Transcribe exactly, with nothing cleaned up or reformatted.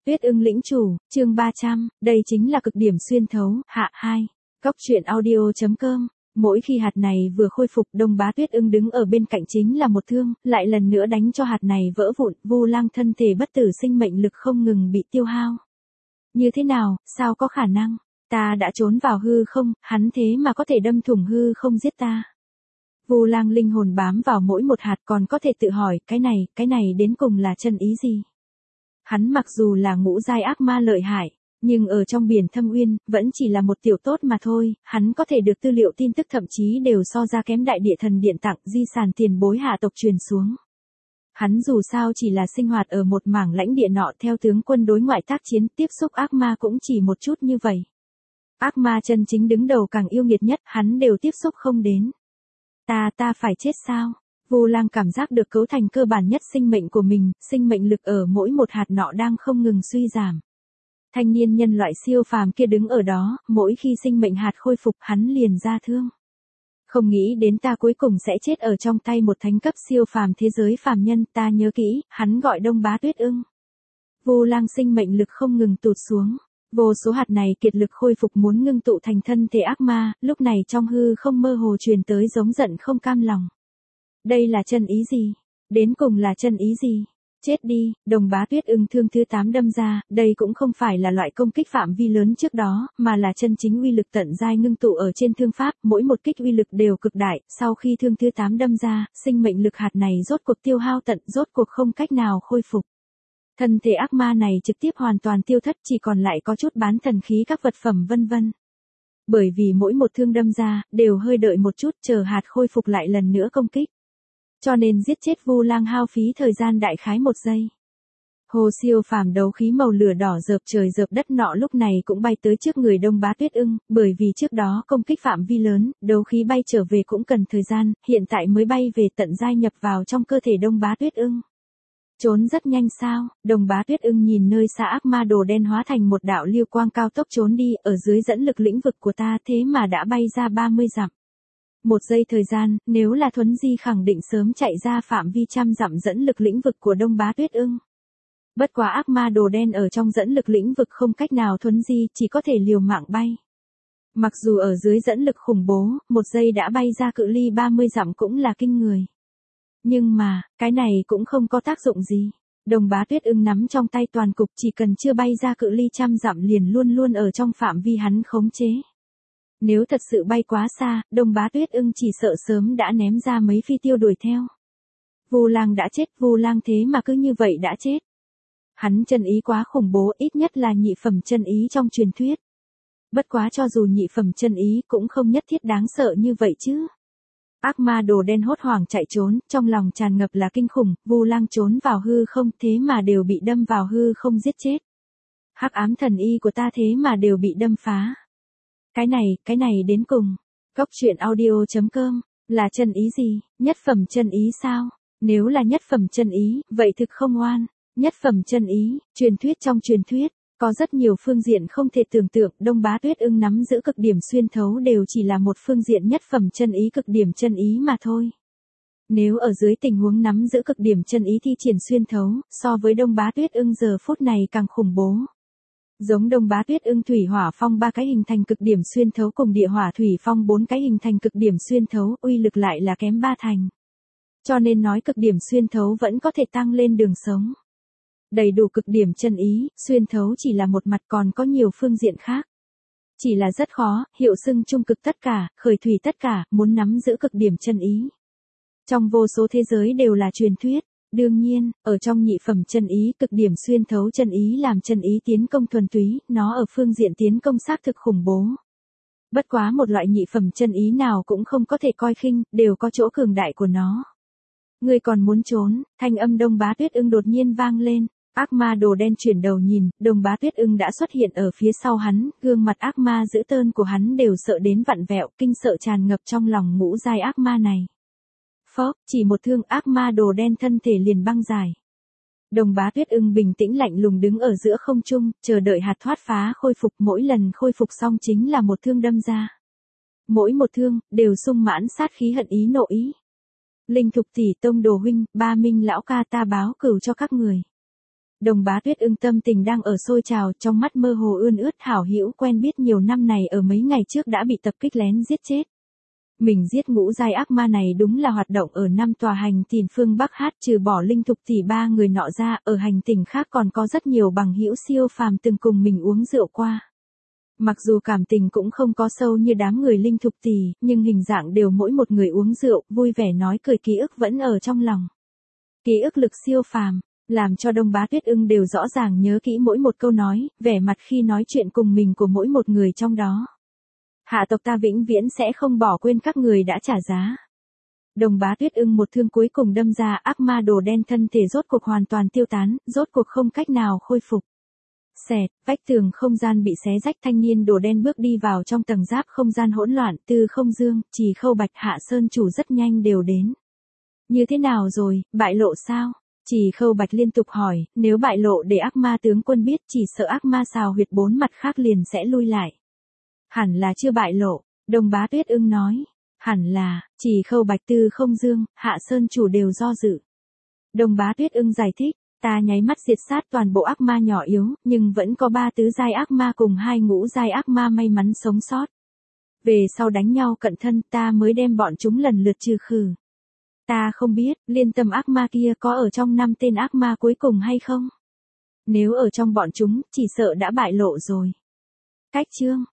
Tuyết ưng lĩnh chủ, chương ba trăm, đây chính là cực điểm xuyên thấu, hạ hai. Cóc truyện audio chấm com. Mỗi khi hạt này vừa khôi phục, Đông Bá Tuyết ưng đứng ở bên cạnh chính là một thương, lại lần nữa đánh cho hạt này vỡ vụn, Vu Lang thân thể bất tử sinh mệnh lực không ngừng bị tiêu hao. Như thế nào, sao có khả năng? Ta đã trốn vào hư không, hắn thế mà có thể đâm thủng hư không giết ta. Vu Lang linh hồn bám vào mỗi một hạt, còn có thể tự hỏi, cái này, cái này đến cùng là chân ý gì? Hắn mặc dù là ngũ giai ác ma lợi hại, nhưng ở trong biển thâm uyên, vẫn chỉ là một tiểu tốt mà thôi, hắn có thể được tư liệu tin tức thậm chí đều so ra kém đại địa thần điện tặng di sản tiền bối hạ tộc truyền xuống. Hắn dù sao chỉ là sinh hoạt ở một mảng lãnh địa nọ theo tướng quân đối ngoại tác chiến, tiếp xúc ác ma cũng chỉ một chút như vậy. Ác ma chân chính đứng đầu càng yêu nghiệt nhất, hắn đều tiếp xúc không đến. Ta, ta phải chết sao? Vu Lang cảm giác được cấu thành cơ bản nhất sinh mệnh của mình, sinh mệnh lực ở mỗi một hạt nọ đang không ngừng suy giảm. Thanh niên nhân loại siêu phàm kia đứng ở đó, mỗi khi sinh mệnh hạt khôi phục hắn liền ra thương. Không nghĩ đến ta cuối cùng sẽ chết ở trong tay một thánh cấp siêu phàm thế giới phàm nhân, ta nhớ kỹ, hắn gọi Đông Bá Tuyết ưng. Vu Lang sinh mệnh lực không ngừng tụt xuống. Vô số hạt này kiệt lực khôi phục muốn ngưng tụ thành thân thể ác ma, lúc này trong hư không mơ hồ truyền tới giống giận không cam lòng. Đây là chân ý gì? Đến cùng là chân ý gì? Chết đi, Đông Bá Tuyết ưng thương thứ tám đâm ra, đây cũng không phải là loại công kích phạm vi lớn trước đó, mà là chân chính uy lực tận giai ngưng tụ ở trên thương pháp, mỗi một kích uy lực đều cực đại, sau khi thương thứ tám đâm ra, sinh mệnh lực hạt này rốt cuộc tiêu hao tận, rốt cuộc không cách nào khôi phục. Thân thể ác ma này trực tiếp hoàn toàn tiêu thất, chỉ còn lại có chút bán thần khí các vật phẩm vân vân. Bởi vì mỗi một thương đâm ra, đều hơi đợi một chút chờ hạt khôi phục lại lần nữa công kích. Cho nên giết chết Vu Lang hao phí thời gian đại khái một giây. Hồ siêu phàm đấu khí màu lửa đỏ rợp trời rợp đất nọ lúc này cũng bay tới trước người Đông Bá Tuyết ưng, bởi vì trước đó công kích phạm vi lớn, đấu khí bay trở về cũng cần thời gian, hiện tại mới bay về tận giai nhập vào trong cơ thể Đông Bá Tuyết ưng. Trốn rất nhanh sao? Đông Bá Tuyết ưng nhìn nơi xa ác ma đồ đen hóa thành một đạo lưu quang cao tốc trốn đi, ở dưới dẫn lực lĩnh vực của ta thế mà đã bay ra ba mươi dặm. Một giây thời gian, nếu là Thuấn Di khẳng định sớm chạy ra phạm vi trăm dặm dẫn lực lĩnh vực của Đông Bá Tuyết ưng. Bất quá ác ma đồ đen ở trong dẫn lực lĩnh vực không cách nào thuấn di, chỉ có thể liều mạng bay. Mặc dù ở dưới dẫn lực khủng bố, một giây đã bay ra cự ly ba mươi dặm cũng là kinh người. Nhưng mà, cái này cũng không có tác dụng gì. Đông Bá Tuyết ưng nắm trong tay toàn cục, chỉ cần chưa bay ra cự ly trăm dặm liền luôn luôn ở trong phạm vi hắn khống chế. Nếu thật sự bay quá xa, Đông Bá Tuyết ưng chỉ sợ sớm đã ném ra mấy phi tiêu đuổi theo. Vu Lang đã chết, Vu Lang thế mà cứ như vậy đã chết. Hắn chân ý quá khủng bố, ít nhất là nhị phẩm chân ý trong truyền thuyết. Bất quá cho dù nhị phẩm chân ý cũng không nhất thiết đáng sợ như vậy chứ. Ác ma đồ đen hốt hoảng chạy trốn, trong lòng tràn ngập là kinh khủng, Vu Lang trốn vào hư không thế mà đều bị đâm vào hư không giết chết. Hắc ám thần y của ta thế mà đều bị đâm phá. Cái này, cái này đến cùng. Cóc truyện audio chấm com, là chân ý gì? Nhất phẩm chân ý sao? Nếu là nhất phẩm chân ý, vậy thực không oan. Nhất phẩm chân ý, truyền thuyết trong truyền thuyết, có rất nhiều phương diện không thể tưởng tượng, Đông Bá Tuyết ưng nắm giữ cực điểm xuyên thấu đều chỉ là một phương diện nhất phẩm chân ý cực điểm chân ý mà thôi. Nếu ở dưới tình huống nắm giữ cực điểm chân ý thi triển xuyên thấu, so với Đông Bá Tuyết ưng giờ phút này càng khủng bố. Giống Đông Bá Tuyết ưng thủy hỏa phong ba cái hình thành cực điểm xuyên thấu cùng địa hỏa thủy phong bốn cái hình thành cực điểm xuyên thấu, uy lực lại là kém ba thành. Cho nên nói cực điểm xuyên thấu vẫn có thể tăng lên đường sống. Đầy đủ cực điểm chân ý, xuyên thấu chỉ là một mặt, còn có nhiều phương diện khác. Chỉ là rất khó, hiệu xưng trung cực tất cả, khởi thủy tất cả, muốn nắm giữ cực điểm chân ý. Trong vô số thế giới đều là truyền thuyết. Đương nhiên, ở trong nhị phẩm chân ý, cực điểm xuyên thấu chân ý làm chân ý tiến công thuần túy, nó ở phương diện tiến công xác thực khủng bố. Bất quá một loại nhị phẩm chân ý nào cũng không có thể coi khinh, đều có chỗ cường đại của nó. Ngươi còn muốn trốn? Thanh âm Đông Bá Tuyết ưng đột nhiên vang lên. Ác ma đồ đen chuyển đầu nhìn, Đông Bá Tuyết ưng đã xuất hiện ở phía sau hắn, gương mặt ác ma dữ tợn của hắn đều sợ đến vặn vẹo, kinh sợ tràn ngập trong lòng ngũ giai ác ma này. Phốc, chỉ một thương ác ma đồ đen thân thể liền băng dài. Đông Bá Tuyết ưng bình tĩnh lạnh lùng đứng ở giữa không trung, chờ đợi hạt thoát phá khôi phục, mỗi lần khôi phục xong chính là một thương đâm ra. Mỗi một thương, đều sung mãn sát khí hận ý nộ ý. Linh Thục tỷ Tông đồ huynh, ba Minh lão ca ta báo cửu cho các người. Đồng Bá Tuyết ưng tâm tình đang ở sôi trào, trong mắt mơ hồ ươn ướt, hảo hữu quen biết nhiều năm này ở mấy ngày trước đã bị tập kích lén giết chết. Mình giết ngũ giai ác ma này đúng là hoạt động ở năm tòa hành tỉnh phương Bắc hát, trừ bỏ Linh Thục tỷ ba người nọ ra, ở hành tỉnh khác còn có rất nhiều bằng hữu siêu phàm từng cùng mình uống rượu qua. Mặc dù cảm tình cũng không có sâu như đám người Linh Thục tỷ, nhưng hình dạng đều mỗi một người uống rượu, vui vẻ nói cười, ký ức vẫn ở trong lòng. Ký ức lực siêu phàm, làm cho Đông Bá Tuyết ưng đều rõ ràng nhớ kỹ mỗi một câu nói, vẻ mặt khi nói chuyện cùng mình của mỗi một người trong đó. Hạ tộc ta vĩnh viễn sẽ không bỏ quên các người đã trả giá. Đồng Bá Tuyết ưng một thương cuối cùng đâm ra, ác ma đồ đen thân thể rốt cuộc hoàn toàn tiêu tán, rốt cuộc không cách nào khôi phục. Xẹt, vách tường không gian bị xé rách, thanh niên đồ đen bước đi vào trong tầng giáp không gian hỗn loạn, Tư Không Dương, Trì Khâu Bạch, Hạ Sơn chủ rất nhanh đều đến. Như thế nào rồi, bại lộ sao? Trì Khâu Bạch liên tục hỏi, nếu bại lộ để ác ma tướng quân biết, chỉ sợ ác ma xào huyệt bốn mặt khác liền sẽ lui lại. Hẳn là chưa bại lộ, Đồng Bá Tuyết ưng nói. Hẳn là, Trì Khâu Bạch, Tư Không Dương, Hạ Sơn chủ đều do dự. Đồng Bá Tuyết ưng giải thích, ta nháy mắt diệt sát toàn bộ ác ma nhỏ yếu, nhưng vẫn có ba tứ giai ác ma cùng hai ngũ giai ác ma may mắn sống sót. Về sau đánh nhau cận thân, ta mới đem bọn chúng lần lượt trừ khử. Ta không biết, liên tâm ác ma kia có ở trong năm tên ác ma cuối cùng hay không? Nếu ở trong bọn chúng, chỉ sợ đã bại lộ rồi. Cách chương